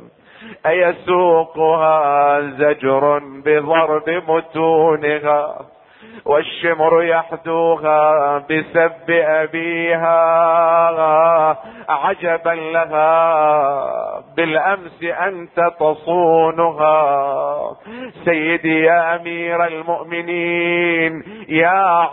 أيسوقها زجر بضرب متونها، والشمر يحدوها بسب أبيها، عجبا لها بالأمس أنت تصونها. سيدي يا أمير المؤمنين يا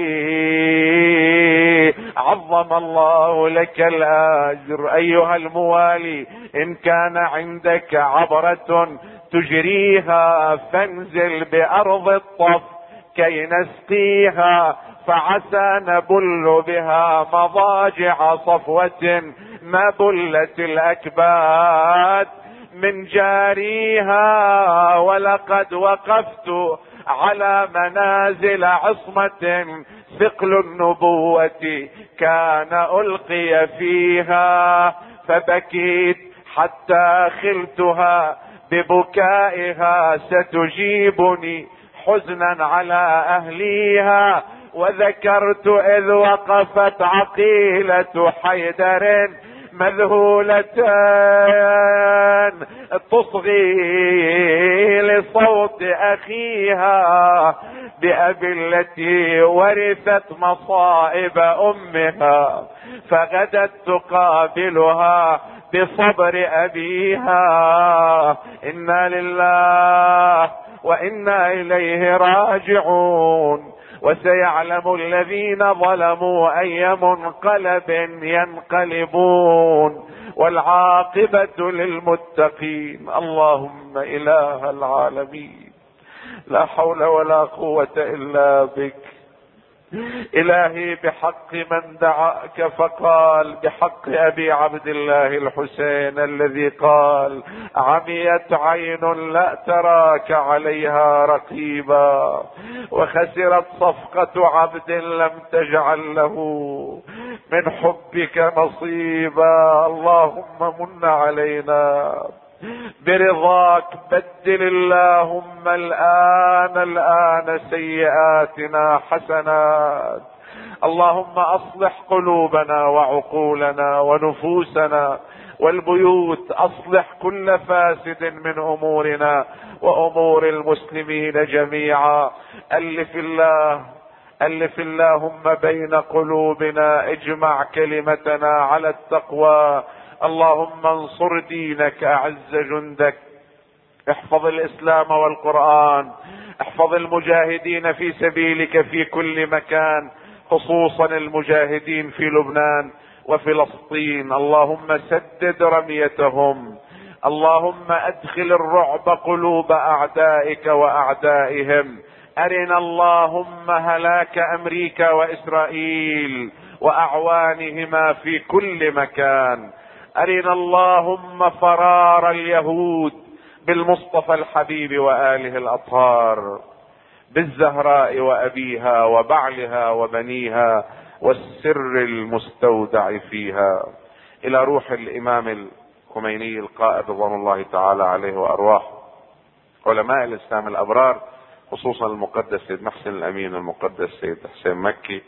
علي، عظم الله لك الأجر. أيها الموالي، إن كان عندك عبرة تجريها فانزل بأرض الطف كي نسقيها، فعسى نبل بها مضاجع صفوة ما بلت الأكباد من جاريها. ولقد وقفت على منازل عصمة ثقل النبوة كان ألقي فيها، فبكيت حتى خلتها ببكائها ستجيبني حزنا على أهليها. وذكرت إذ وقفت عقيلة حيدر مذهولة تصغي لصوت أخيها بأبي التي ورثت مصائب أمها، فغدت تقابلها بصبر أبيها. إنا لله وإنا إليه راجعون. وسيعلم الذين ظلموا أي منقلب ينقلبون، والعاقبة للمتقين. اللهم إله العالمين، لا حول ولا قوة إلا بك. إلهي بحق من دعاك فقال، بحق أبي عبد الله الحسين الذي قال: عميت عين لا تراك عليها رقيبا، وخسرت صفقة عبد لم تجعل له من حبك نصيبا. اللهم من علينا برضاك، بدل اللهم الآن الآن سيئاتنا حسنات. اللهم أصلح قلوبنا وعقولنا ونفوسنا والبيوت، أصلح كل فاسد من أمورنا وأمور المسلمين جميعا. ألف الله ألف اللهم بين قلوبنا، اجمع كلمتنا على التقوى. اللهم انصر دينك، اعز جندك، احفظ الاسلام والقرآن، احفظ المجاهدين في سبيلك في كل مكان، خصوصا المجاهدين في لبنان وفلسطين. اللهم سدد رميتهم، اللهم ادخل الرعب قلوب اعدائك واعدائهم. ارنا اللهم هلاك امريكا واسرائيل واعوانهما في كل مكان. ارنا اللهم فرار اليهود بالمصطفى الحبيب وآله الأطهار، بالزهراء وأبيها وبعلها وبنيها والسر المستودع فيها. إلى روح الإمام الخميني القائد رضوان الله تعالى عليه وأرواح علماء الإسلام الأبرار، خصوصا المقدس سيد محسن الأمين، المقدس سيد حسين مكي،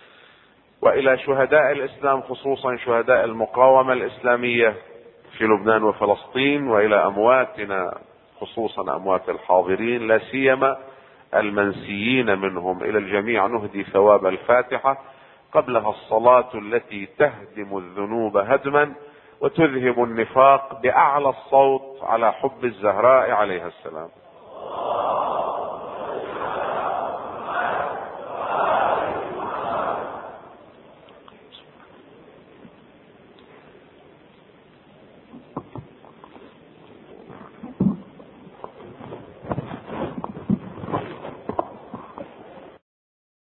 وإلى شهداء الإسلام خصوصا شهداء المقاومة الإسلامية في لبنان وفلسطين، وإلى أمواتنا خصوصا أموات الحاضرين لا سيما المنسيين منهم. إلى الجميع نهدي ثواب الفاتحة، قبلها الصلاة التي تهدم الذنوب هدما وتذهب النفاق بأعلى الصوت على حب الزهراء عليها السلام.